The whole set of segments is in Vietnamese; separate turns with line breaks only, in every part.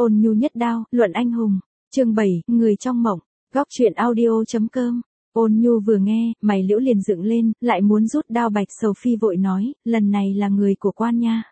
Ôn nhu nhất đao, luận anh hùng. Chương 7, người trong mộng. Góc truyện audio.com. Ôn nhu vừa nghe, mày liễu liền dựng lên, lại muốn rút đao. Bạch Sầu Phi vội nói, lần này là người của quan nha.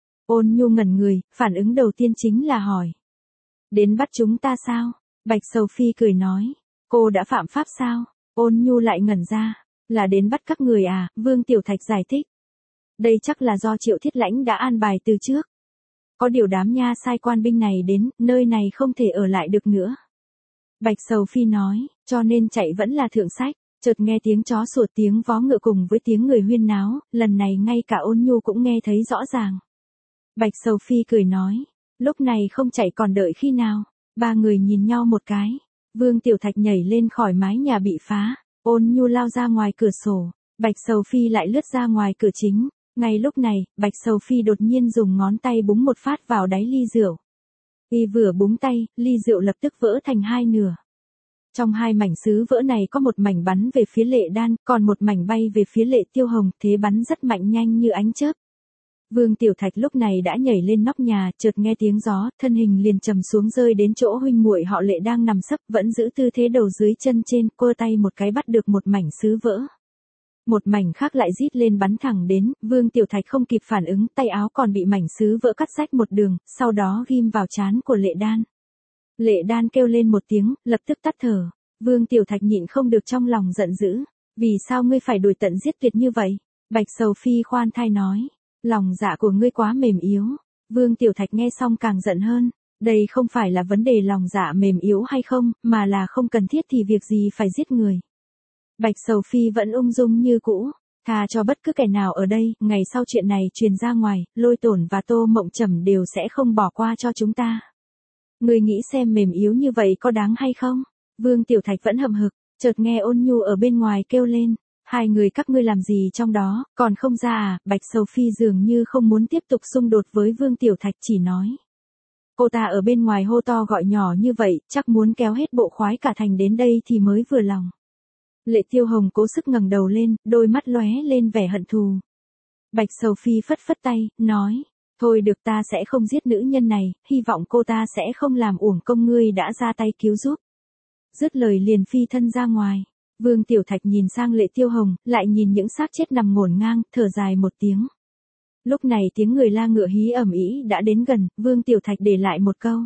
Ôn nhu ngẩn người, phản ứng đầu tiên chính là hỏi. Đến bắt chúng ta sao? Bạch Sầu Phi cười nói, cô đã phạm pháp sao? Ôn nhu lại ngẩn ra, là đến bắt các người à? Vương Tiểu Thạch giải thích. Đây chắc là do Triệu Thiết Lãnh đã an bài từ trước. Có điều đám nha sai quan binh này đến, nơi này không thể ở lại được nữa. Bạch Sầu Phi nói, cho nên chạy vẫn là thượng sách. Chợt nghe tiếng chó sủa, tiếng vó ngựa cùng với tiếng người huyên náo, lần này ngay cả Ôn nhu cũng nghe thấy rõ ràng. Bạch Sầu Phi cười nói, lúc này không chạy còn đợi khi nào? Ba người nhìn nhau một cái. Vương Tiểu Thạch nhảy lên khỏi mái nhà bị phá. Ôn nhu lao ra ngoài cửa sổ. Bạch Sầu Phi lại lướt ra ngoài cửa chính. Ngay lúc này, Bạch Sầu Phi đột nhiên dùng ngón tay búng một phát vào đáy ly rượu. Y vừa búng tay, ly rượu lập tức vỡ thành hai nửa. Trong hai mảnh sứ vỡ này có một mảnh bắn về phía Lệ Đan, còn một mảnh bay về phía Lệ Tiêu Hồng, thế bắn rất mạnh, nhanh như ánh chớp. Vương Tiểu Thạch lúc này đã nhảy lên nóc nhà, chợt nghe tiếng gió, thân hình liền trầm xuống rơi đến chỗ huynh muội họ Lệ đang nằm sấp, vẫn giữ tư thế đầu dưới chân trên, cô tay một cái bắt được một mảnh sứ vỡ. Một mảnh khác lại rít lên bắn thẳng đến, Vương Tiểu Thạch không kịp phản ứng, tay áo còn bị mảnh sứ vỡ cắt rách một đường, sau đó ghim vào trán của Lệ Đan. Lệ Đan kêu lên một tiếng, lập tức tắt thở. Vương Tiểu Thạch nhịn không được trong lòng giận dữ, vì sao ngươi phải đuổi tận giết tuyệt như vậy? Bạch Sầu Phi khoan thai nói, lòng dạ của ngươi quá mềm yếu. Vương Tiểu Thạch nghe xong càng giận hơn, đây không phải là vấn đề lòng dạ mềm yếu hay không, mà là không cần thiết thì việc gì phải giết người. Bạch Sầu Phi vẫn ung dung như cũ, tha cho bất cứ kẻ nào ở đây, ngày sau chuyện này truyền ra ngoài, Lôi Tổn và Tô Mộng Trầm đều sẽ không bỏ qua cho chúng ta. Ngươi nghĩ xem mềm yếu như vậy có đáng hay không? Vương Tiểu Thạch vẫn hậm hực, chợt nghe Ôn nhu ở bên ngoài kêu lên, hai người các ngươi làm gì trong đó, còn không ra à? Bạch Sầu Phi dường như không muốn tiếp tục xung đột với Vương Tiểu Thạch, chỉ nói. Cô ta ở bên ngoài hô to gọi nhỏ như vậy, chắc muốn kéo hết bộ khoái cả thành đến đây thì mới vừa lòng. Lệ Tiêu Hồng cố sức ngẩng đầu lên, đôi mắt lóe lên vẻ hận thù. Bạch Sầu Phi phất phất tay, nói, thôi được, ta sẽ không giết nữ nhân này, hy vọng cô ta sẽ không làm uổng công ngươi đã ra tay cứu giúp. Dứt lời liền phi thân ra ngoài. Vương Tiểu Thạch nhìn sang Lệ Tiêu Hồng, lại nhìn những xác chết nằm ngổn ngang, thở dài một tiếng. Lúc này tiếng người la ngựa hí ầm ĩ đã đến gần, Vương Tiểu Thạch để lại một câu.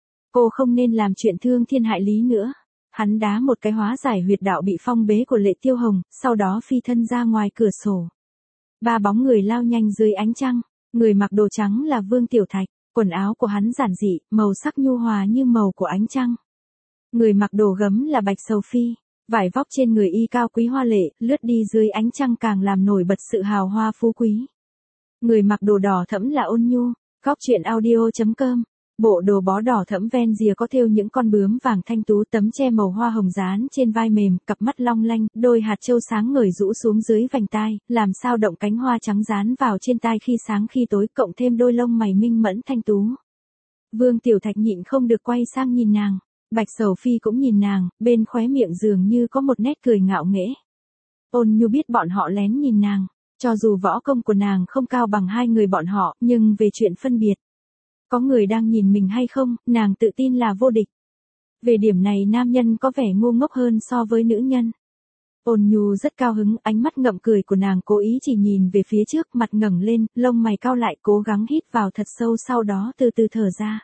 Cô không nên làm chuyện thương thiên hại lý nữa. Hắn đá một cái hóa giải huyệt đạo bị phong bế của Lệ Tiêu Hồng, sau đó phi thân ra ngoài cửa sổ. Ba bóng người lao nhanh dưới ánh trăng, người mặc đồ trắng là Vương Tiểu Thạch, quần áo của hắn giản dị, màu sắc nhu hòa như màu của ánh trăng. Người mặc đồ gấm là Bạch Sầu Phi, vải vóc trên người y cao quý hoa lệ, lướt đi dưới ánh trăng càng làm nổi bật sự hào hoa phú quý. Người mặc đồ đỏ thẫm là Ôn nhu. Góc truyện audio.com. Bộ đồ bó đỏ thẫm ven rìa có thêu những con bướm vàng thanh tú, tấm che màu hoa hồng dán trên vai mềm, cặp mắt long lanh, đôi hạt châu sáng ngời rũ xuống dưới vành tai, làm sao động cánh hoa trắng dán vào trên tai khi sáng khi tối, cộng thêm đôi lông mày minh mẫn thanh tú. Vương Tiểu Thạch nhịn không được quay sang nhìn nàng. Bạch Sầu Phi cũng nhìn nàng, bên khóe miệng dường như có một nét cười ngạo nghễ. Ôn nhu biết bọn họ lén nhìn nàng, cho dù võ công của nàng không cao bằng hai người bọn họ, nhưng về chuyện phân biệt, có người đang nhìn mình hay không, nàng tự tin là vô địch. Về điểm này nam nhân có vẻ ngu ngốc hơn so với nữ nhân. Ôn nhu rất cao hứng, ánh mắt ngậm cười của nàng cố ý chỉ nhìn về phía trước, mặt ngẩng lên, lông mày cau lại, cố gắng hít vào thật sâu, sau đó từ từ thở ra.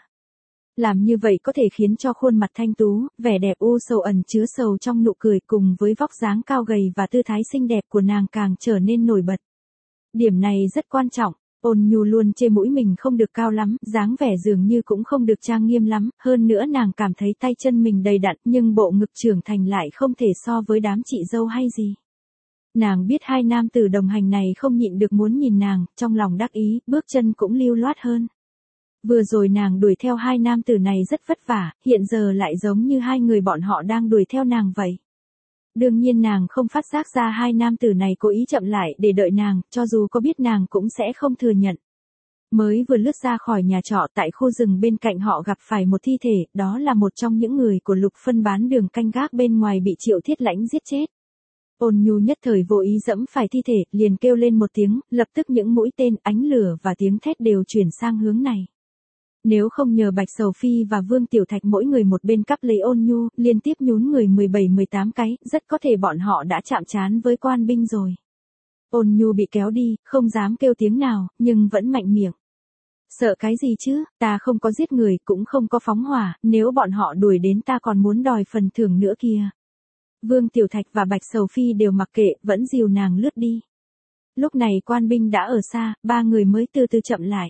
Làm như vậy có thể khiến cho khuôn mặt thanh tú, vẻ đẹp u sầu ẩn chứa sầu trong nụ cười cùng với vóc dáng cao gầy và tư thái xinh đẹp của nàng càng trở nên nổi bật. Điểm này rất quan trọng. Ôn nhu luôn chê mũi mình không được cao lắm, dáng vẻ dường như cũng không được trang nghiêm lắm, hơn nữa nàng cảm thấy tay chân mình đầy đặn, nhưng bộ ngực trưởng thành lại không thể so với đám chị dâu hay gì. Nàng biết hai nam tử đồng hành này không nhịn được muốn nhìn nàng, trong lòng đắc ý, bước chân cũng lưu loát hơn. Vừa rồi nàng đuổi theo hai nam tử này rất vất vả, hiện giờ lại giống như hai người bọn họ đang đuổi theo nàng vậy. Đương nhiên nàng không phát giác ra hai nam tử này cố ý chậm lại để đợi nàng, cho dù có biết nàng cũng sẽ không thừa nhận. Mới vừa lướt ra khỏi nhà trọ, tại khu rừng bên cạnh họ gặp phải một thi thể, đó là một trong những người của Lục Phân bán đường canh gác bên ngoài bị Triệu Thiết Lãnh giết chết. Ôn nhu nhất thời vô ý dẫm phải thi thể, liền kêu lên một tiếng, lập tức những mũi tên, ánh lửa và tiếng thét đều chuyển sang hướng này. Nếu không nhờ Bạch Sầu Phi và Vương Tiểu Thạch mỗi người một bên cắp lấy Ôn Nhu, liên tiếp nhún người 17-18 cái, rất có thể bọn họ đã chạm trán với quan binh rồi. Ôn Nhu bị kéo đi, không dám kêu tiếng nào, nhưng vẫn mạnh miệng. Sợ cái gì chứ, ta không có giết người, cũng không có phóng hỏa, nếu bọn họ đuổi đến ta còn muốn đòi phần thưởng nữa kìa. Vương Tiểu Thạch và Bạch Sầu Phi đều mặc kệ, vẫn dìu nàng lướt đi. Lúc này quan binh đã ở xa, ba người mới từ từ chậm lại.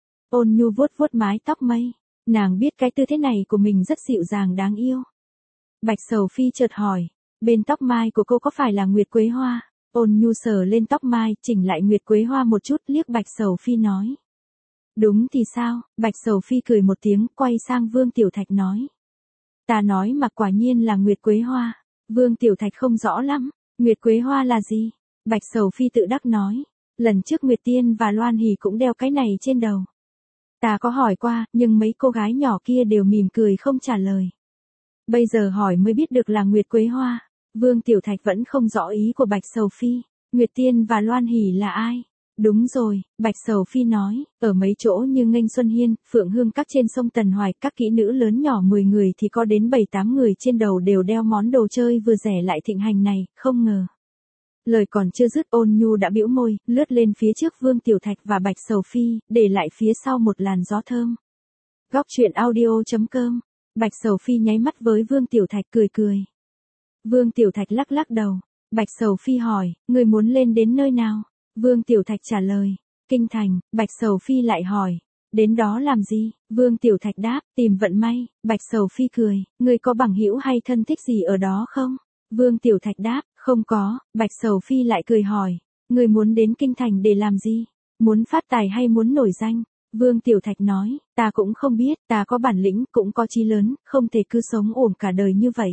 Ôn Nhu vuốt vuốt mái tóc mây, nàng biết cái tư thế này của mình rất dịu dàng đáng yêu. Bạch Sầu Phi chợt hỏi, bên tóc mai của cô có phải là Nguyệt Quế Hoa? Ôn Nhu sờ lên tóc mai, chỉnh lại Nguyệt Quế Hoa một chút, liếc Bạch Sầu Phi nói. Đúng thì sao? Bạch Sầu Phi cười một tiếng, quay sang Vương Tiểu Thạch nói. Ta nói mà quả nhiên là Nguyệt Quế Hoa. Vương Tiểu Thạch không rõ lắm, Nguyệt Quế Hoa là gì? Bạch Sầu Phi tự đắc nói, lần trước Nguyệt Tiên và Loan Hỷ cũng đeo cái này trên đầu. Ta có hỏi qua, nhưng mấy cô gái nhỏ kia đều mỉm cười không trả lời. Bây giờ hỏi mới biết được là Nguyệt Quế Hoa. Vương Tiểu Thạch vẫn không rõ ý của Bạch Sầu Phi. Nguyệt Tiên và Loan Hỷ là ai? Đúng rồi, Bạch Sầu Phi nói, ở mấy chỗ như Nghênh Xuân Hiên, Phượng Hương các trên sông Tần Hoài, các kỹ nữ lớn nhỏ 10 người thì có đến 7-8 người trên đầu đều đeo món đồ chơi vừa rẻ lại thịnh hành này, không ngờ. Lời còn chưa dứt, Ôn Nhu đã bĩu môi, lướt lên phía trước Vương Tiểu Thạch và Bạch Sầu Phi, để lại phía sau một làn gió thơm. Góc truyện audio.com. Bạch Sầu Phi nháy mắt với Vương Tiểu Thạch cười cười. Vương Tiểu Thạch lắc lắc đầu. Bạch Sầu Phi hỏi, người muốn lên đến nơi nào? Vương Tiểu Thạch trả lời, Kinh Thành. Bạch Sầu Phi lại hỏi, đến đó làm gì? Vương Tiểu Thạch đáp, tìm vận may. Bạch Sầu Phi cười, người có bằng hữu hay thân thích gì ở đó không? Vương Tiểu Thạch đáp, không có. Bạch Sầu Phi lại cười hỏi, người muốn đến Kinh Thành để làm gì? Muốn phát tài hay muốn nổi danh? Vương Tiểu Thạch nói, ta cũng không biết, ta có bản lĩnh, cũng có chí lớn, không thể cứ sống uổng cả đời như vậy.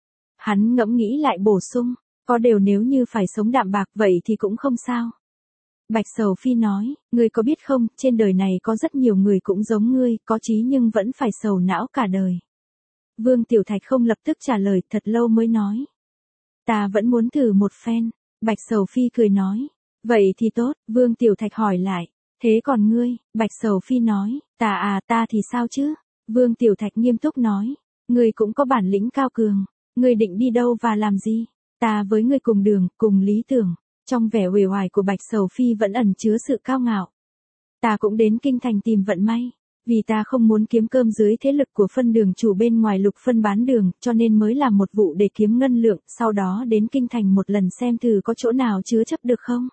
Hắn ngẫm nghĩ lại bổ sung, có điều nếu như phải sống đạm bạc vậy thì cũng không sao. Bạch Sầu Phi nói, ngươi có biết không, trên đời này có rất nhiều người cũng giống ngươi, có chí nhưng vẫn phải sầu não cả đời. Vương Tiểu Thạch không lập tức trả lời, thật lâu mới nói. Ta vẫn muốn thử một phen. Bạch Sầu Phi cười nói, vậy thì tốt. Vương Tiểu Thạch hỏi lại, thế còn ngươi? Bạch Sầu Phi nói, ta thì sao chứ? Vương Tiểu Thạch nghiêm túc nói, ngươi cũng có bản lĩnh cao cường, ngươi định đi đâu và làm gì? Ta với ngươi cùng đường, cùng lý tưởng. Trong vẻ uể oải của Bạch Sầu Phi vẫn ẩn chứa sự cao ngạo. Ta cũng đến Kinh Thành tìm vận may, vì ta không muốn kiếm cơm dưới thế lực của phân đường chủ bên ngoài Lục phân bán đường, cho nên mới làm một vụ để kiếm ngân lượng, sau đó đến Kinh Thành một lần xem thử có chỗ nào chứa chấp được không.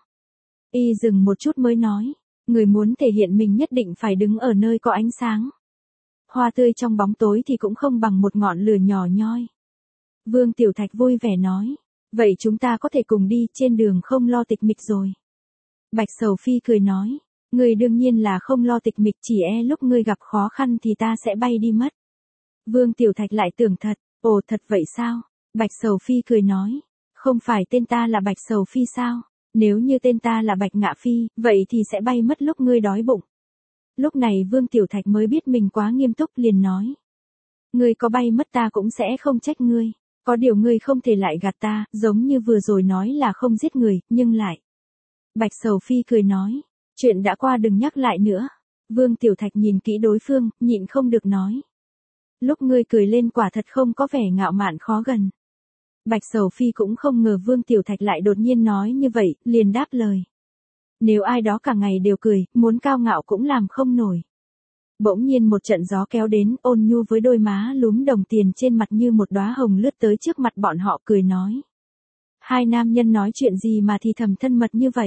Y dừng một chút mới nói, người muốn thể hiện mình nhất định phải đứng ở nơi có ánh sáng. Hoa tươi trong bóng tối thì cũng không bằng một ngọn lửa nhỏ nhoi. Vương Tiểu Thạch vui vẻ nói, vậy chúng ta có thể cùng đi, trên đường không lo tịch mịch rồi. Bạch Sầu Phi cười nói, ngươi đương nhiên là không lo tịch mịch, chỉ lúc ngươi gặp khó khăn thì ta sẽ bay đi mất. Vương Tiểu Thạch lại tưởng thật, ồ thật vậy sao? Bạch Sầu Phi cười nói, không phải tên ta là Bạch Sầu Phi sao? Nếu như tên ta là Bạch Ngạ Phi, vậy thì sẽ bay mất lúc ngươi đói bụng. Lúc này Vương Tiểu Thạch mới biết mình quá nghiêm túc, liền nói, ngươi có bay mất ta cũng sẽ không trách ngươi. Có điều ngươi không thể lại gạt ta, giống như vừa rồi nói là không giết người, nhưng lại. Bạch Sầu Phi cười nói, chuyện đã qua đừng nhắc lại nữa. Vương Tiểu Thạch nhìn kỹ đối phương, nhịn không được nói. Lúc ngươi cười lên quả thật không có vẻ ngạo mạn khó gần. Bạch Sầu Phi cũng không ngờ Vương Tiểu Thạch lại đột nhiên nói như vậy, liền đáp lời. Nếu ai đó cả ngày đều cười, muốn cao ngạo cũng làm không nổi. Bỗng nhiên một trận gió kéo đến, Ôn Nhu với đôi má lúm đồng tiền trên mặt như một đóa hồng lướt tới trước mặt bọn họ cười nói. Hai nam nhân nói chuyện gì mà thì thầm thân mật như vậy?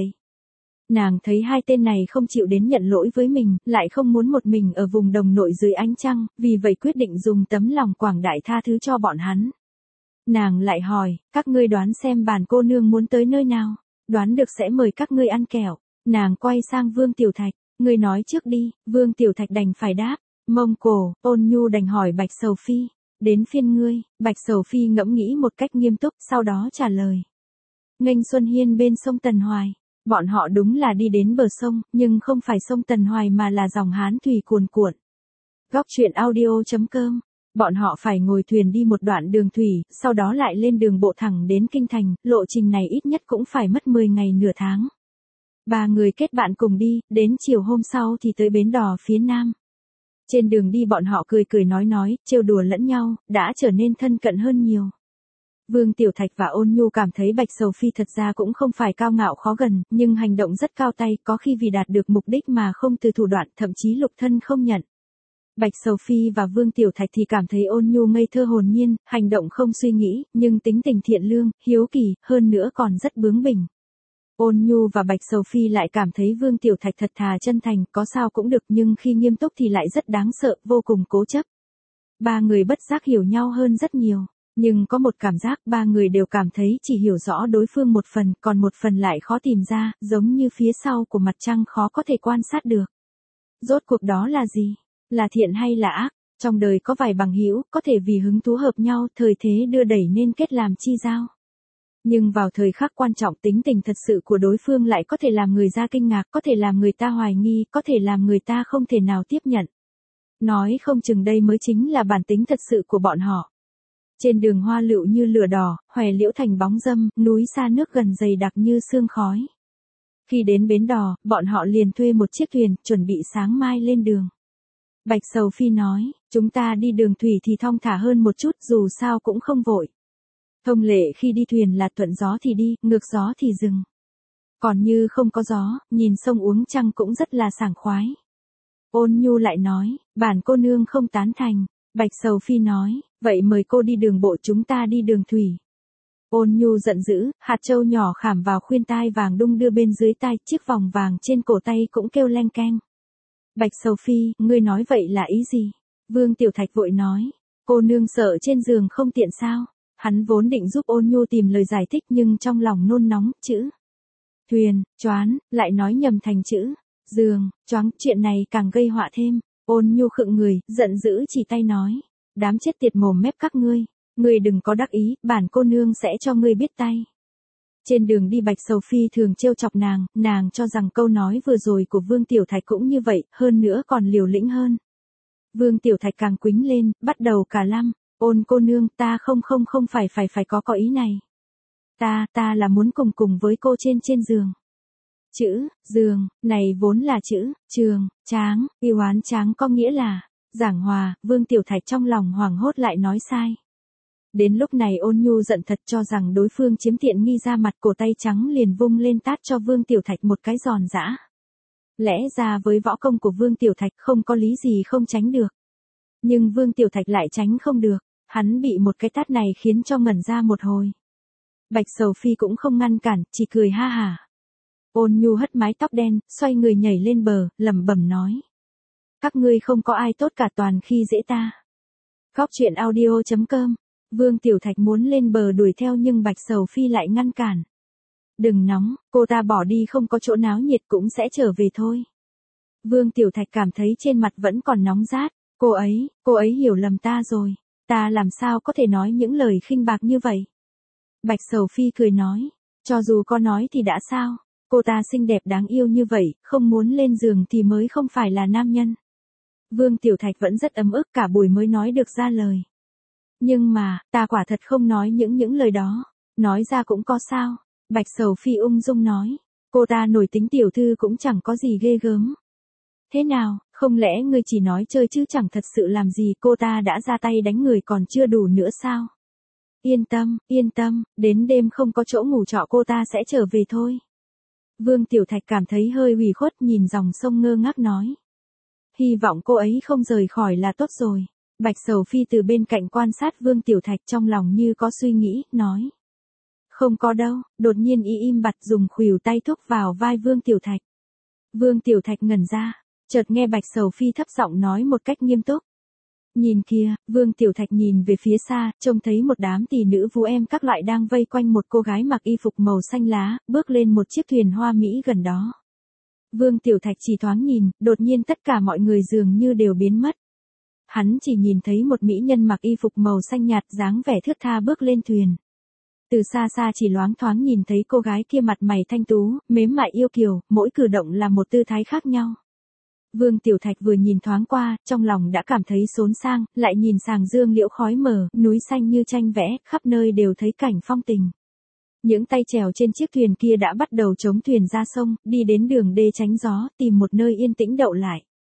Nàng thấy hai tên này không chịu đến nhận lỗi với mình, lại không muốn một mình ở vùng đồng nội dưới ánh trăng, vì vậy quyết định dùng tấm lòng quảng đại tha thứ cho bọn hắn. Nàng lại hỏi, các ngươi đoán xem bản cô nương muốn tới nơi nào? Đoán được sẽ mời các ngươi ăn kẹo. Nàng quay sang Vương Tiểu Thạch. Ngươi nói trước đi. Vương Tiểu Thạch đành phải đáp. Mông Cổ. Ôn Nhu đành hỏi Bạch Sầu Phi. Đến phiên ngươi. Bạch Sầu Phi ngẫm nghĩ một cách nghiêm túc, sau đó trả lời. Nghênh Xuân Hiên bên sông Tần Hoài. Bọn họ đúng là đi đến bờ sông, nhưng không phải sông Tần Hoài mà là dòng Hán thủy cuồn cuộn. Góc truyện audio.com. Bọn họ phải ngồi thuyền đi một đoạn đường thủy, sau đó lại lên đường bộ thẳng đến Kinh Thành, lộ trình này ít nhất cũng phải mất 10 ngày nửa tháng. Ba người kết bạn cùng đi, đến chiều hôm sau thì tới bến đò phía nam. Trên đường đi bọn họ cười cười nói, trêu đùa lẫn nhau, đã trở nên thân cận hơn nhiều. Vương Tiểu Thạch và Ôn Nhu cảm thấy Bạch Sầu Phi thật ra cũng không phải cao ngạo khó gần, nhưng hành động rất cao tay, có khi vì đạt được mục đích mà không từ thủ đoạn, thậm chí lục thân không nhận. Bạch Sầu Phi và Vương Tiểu Thạch thì cảm thấy Ôn Nhu ngây thơ hồn nhiên, hành động không suy nghĩ, nhưng tính tình thiện lương, hiếu kỳ, hơn nữa còn rất bướng bỉnh. Ôn Nhu và Bạch Sầu Phi lại cảm thấy Vương Tiểu Thạch thật thà chân thành, có sao cũng được, nhưng khi nghiêm túc thì lại rất đáng sợ, vô cùng cố chấp. Ba người bất giác hiểu nhau hơn rất nhiều. Nhưng có một cảm giác ba người đều cảm thấy chỉ hiểu rõ đối phương một phần, còn một phần lại khó tìm ra, giống như phía sau của mặt trăng khó có thể quan sát được. Rốt cuộc đó là gì? Là thiện hay là ác? Trong đời có vài bằng hữu có thể vì hứng thú hợp nhau, thời thế đưa đẩy nên kết làm chi giao. Nhưng vào thời khắc quan trọng tính tình thật sự của đối phương lại có thể làm người ta kinh ngạc, có thể làm người ta hoài nghi, có thể làm người ta không thể nào tiếp nhận. Nói không chừng đây mới chính là bản tính thật sự của bọn họ. Trên đường hoa lựu như lửa đỏ, hòe liễu thành bóng râm, núi xa nước gần dày đặc như sương khói. Khi đến bến đò, bọn họ liền thuê một chiếc thuyền, chuẩn bị sáng mai lên đường. Bạch Sầu Phi nói, chúng ta đi đường thủy thì thong thả hơn một chút, dù sao cũng không vội. Thông lệ khi đi thuyền là thuận gió thì đi, ngược gió thì dừng. Còn như không có gió, nhìn sông uống trăng cũng rất là sảng khoái. Ôn Nhu lại nói, bản cô nương không tán thành. Bạch Sầu Phi nói, vậy mời cô đi đường bộ, chúng ta đi đường thủy. Ôn Nhu giận dữ, hạt châu nhỏ khảm vào khuyên tai vàng đung đưa bên dưới tai, chiếc vòng vàng trên cổ tay cũng kêu leng keng. Bạch Sầu Phi, ngươi nói vậy là ý gì? Vương Tiểu Thạch vội nói, cô nương sợ trên giường không tiện sao? Hắn vốn định giúp Ôn Nhu tìm lời giải thích nhưng trong lòng nôn nóng, chữ thuyền, choán, lại nói nhầm thành chữ giường, choáng, chuyện này càng gây họa thêm. Ôn Nhu khựng người, giận dữ chỉ tay nói, đám chết tiệt mồm mép các ngươi đừng có đắc ý, bản cô nương sẽ cho ngươi biết tay. Trên đường đi Bạch Sầu Phi thường trêu chọc nàng cho rằng câu nói vừa rồi của Vương Tiểu Thạch cũng như vậy, hơn nữa còn liều lĩnh hơn. Vương Tiểu Thạch càng quýnh lên, bắt đầu cả lăm, Ôn cô nương, ta không phải có ý này. Ta là muốn cùng với cô trên giường. Chữ giường này vốn là chữ trường, tráng, yêu oán tráng có nghĩa là giảng hòa. Vương Tiểu Thạch trong lòng hoảng hốt lại nói sai. Đến lúc này Ôn Nhu giận thật, cho rằng đối phương chiếm tiện nghi ra mặt, cổ tay trắng liền vung lên tát cho Vương Tiểu Thạch một cái giòn giã. Lẽ ra với võ công của Vương Tiểu Thạch không có lý gì không tránh được. Nhưng Vương Tiểu Thạch lại tránh không được, hắn bị một cái tát này khiến cho ngẩn ra một hồi. Bạch Sầu Phi cũng không ngăn cản, chỉ cười ha hả. Ôn Nhu hất mái tóc đen, xoay người nhảy lên bờ, lẩm bẩm nói. Các ngươi không có ai tốt cả, toàn khi dễ ta. Góc truyện audio.com. Vương Tiểu Thạch muốn lên bờ đuổi theo nhưng Bạch Sầu Phi lại ngăn cản. Đừng nóng, cô ta bỏ đi không có chỗ náo nhiệt cũng sẽ trở về thôi. Vương Tiểu Thạch cảm thấy trên mặt vẫn còn nóng rát. Cô ấy hiểu lầm ta rồi. Ta làm sao có thể nói những lời khinh bạc như vậy? Bạch Sầu Phi cười nói. Cho dù có nói thì đã sao? Cô ta xinh đẹp đáng yêu như vậy, không muốn lên giường thì mới không phải là nam nhân. Vương Tiểu Thạch vẫn rất ấm ức, cả buổi mới nói được ra lời. Nhưng mà, ta quả thật không nói những lời đó. Nói ra cũng có sao? Bạch Sầu Phi ung dung nói. Cô ta nổi tính tiểu thư cũng chẳng có gì ghê gớm. Thế nào, không lẽ ngươi chỉ nói chơi chứ chẳng thật sự làm gì? Cô ta đã ra tay đánh người còn chưa đủ nữa sao? Yên tâm, đến đêm không có chỗ ngủ trọ cô ta sẽ trở về thôi. Vương Tiểu Thạch cảm thấy hơi ủy khuất, nhìn dòng sông ngơ ngác nói. Hy vọng cô ấy không rời khỏi là tốt rồi. Bạch Sầu Phi từ bên cạnh quan sát Vương Tiểu Thạch, trong lòng như có suy nghĩ, nói. Không có đâu, đột nhiên im bặt dùng khuỷu tay thúc vào vai Vương Tiểu Thạch. Vương Tiểu Thạch ngẩn ra, chợt nghe Bạch Sầu Phi thấp giọng nói một cách nghiêm túc. Nhìn kìa, Vương Tiểu Thạch nhìn về phía xa, trông thấy một đám tỷ nữ vũ em các loại đang vây quanh một cô gái mặc y phục màu xanh lá, bước lên một chiếc thuyền hoa mỹ gần đó. Vương Tiểu Thạch chỉ thoáng nhìn, đột nhiên tất cả mọi người dường như đều biến mất. Hắn chỉ nhìn thấy một mỹ nhân mặc y phục màu xanh nhạt, dáng vẻ thướt tha bước lên thuyền. Từ xa xa chỉ loáng thoáng nhìn thấy cô gái kia mặt mày thanh tú, mềm mại yêu kiều, mỗi cử động là một tư thái khác nhau. Vương Tiểu Thạch vừa nhìn thoáng qua, trong lòng đã cảm thấy xốn sang, lại nhìn sàng dương liễu khói mờ, núi xanh như tranh vẽ, khắp nơi đều thấy cảnh phong tình. Những tay chèo trên chiếc thuyền kia đã bắt đầu chống thuyền ra sông, đi đến đường đê tránh gió, tìm một nơi yên tĩnh đậu lại.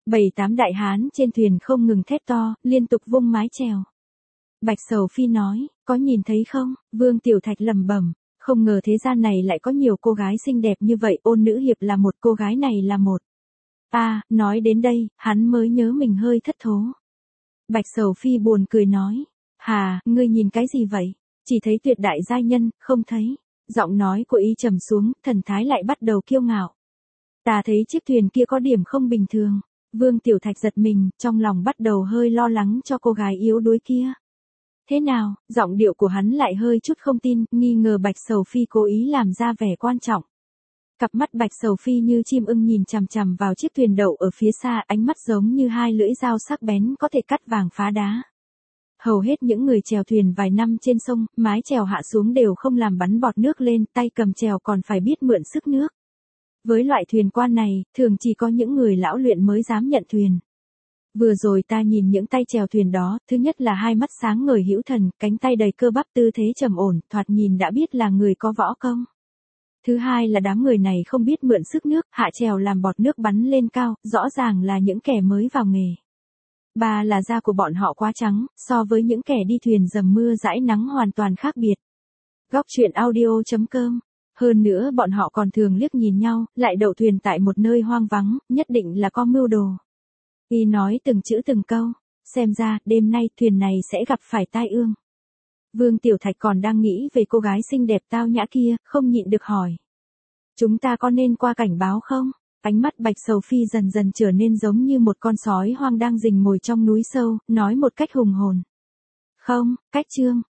7-8 đại hán trên thuyền không ngừng thét to, liên tục vung mái chèo. Bạch Sầu Phi nói, có nhìn thấy không? Vương Tiểu Thạch lẩm bẩm, không ngờ thế gian này lại có nhiều cô gái xinh đẹp như vậy, Ôn Nữ Hiệp là một, cô gái này là một. Nói đến đây, hắn mới nhớ mình hơi thất thố. Bạch Sầu Phi buồn cười nói, ngươi nhìn cái gì vậy? Chỉ thấy tuyệt đại giai nhân, không thấy. Giọng nói của y trầm xuống, thần thái lại bắt đầu kiêu ngạo. Ta thấy chiếc thuyền kia có điểm không bình thường. Vương Tiểu Thạch giật mình, trong lòng bắt đầu hơi lo lắng cho cô gái yếu đuối kia. Thế nào? Giọng điệu của hắn lại hơi chút không tin, nghi ngờ Bạch Sầu Phi cố ý làm ra vẻ quan trọng. Cặp mắt Bạch Sầu Phi như chim ưng nhìn chằm chằm vào chiếc thuyền đậu ở phía xa, ánh mắt giống như hai lưỡi dao sắc bén có thể cắt vàng phá đá. Hầu hết những người chèo thuyền vài năm trên sông, mái chèo hạ xuống đều không làm bắn bọt nước lên, tay cầm chèo còn phải biết mượn sức nước. Với loại thuyền quan này, thường chỉ có những người lão luyện mới dám nhận thuyền. Vừa rồi ta nhìn những tay chèo thuyền đó, thứ nhất là hai mắt sáng ngời hữu thần, cánh tay đầy cơ bắp, tư thế trầm ổn, thoạt nhìn đã biết là người có võ công. Thứ hai là đám người này không biết mượn sức nước, hạ chèo làm bọt nước bắn lên cao, rõ ràng là những kẻ mới vào nghề. Ba là da của bọn họ quá trắng, so với những kẻ đi thuyền dầm mưa dãi nắng hoàn toàn khác biệt. Góc truyện audio.com. Hơn nữa bọn họ còn thường liếc nhìn nhau, lại đậu thuyền tại một nơi hoang vắng, nhất định là có mưu đồ. Y nói từng chữ từng câu, xem ra đêm nay thuyền này sẽ gặp phải tai ương. Vương Tiểu Thạch còn đang nghĩ về cô gái xinh đẹp tao nhã kia, không nhịn được hỏi. Chúng ta có nên qua cảnh báo không? Ánh mắt Bạch Sầu Phi dần dần trở nên giống như một con sói hoang đang rình mồi trong núi sâu, nói một cách hùng hồn. Không, cách chương.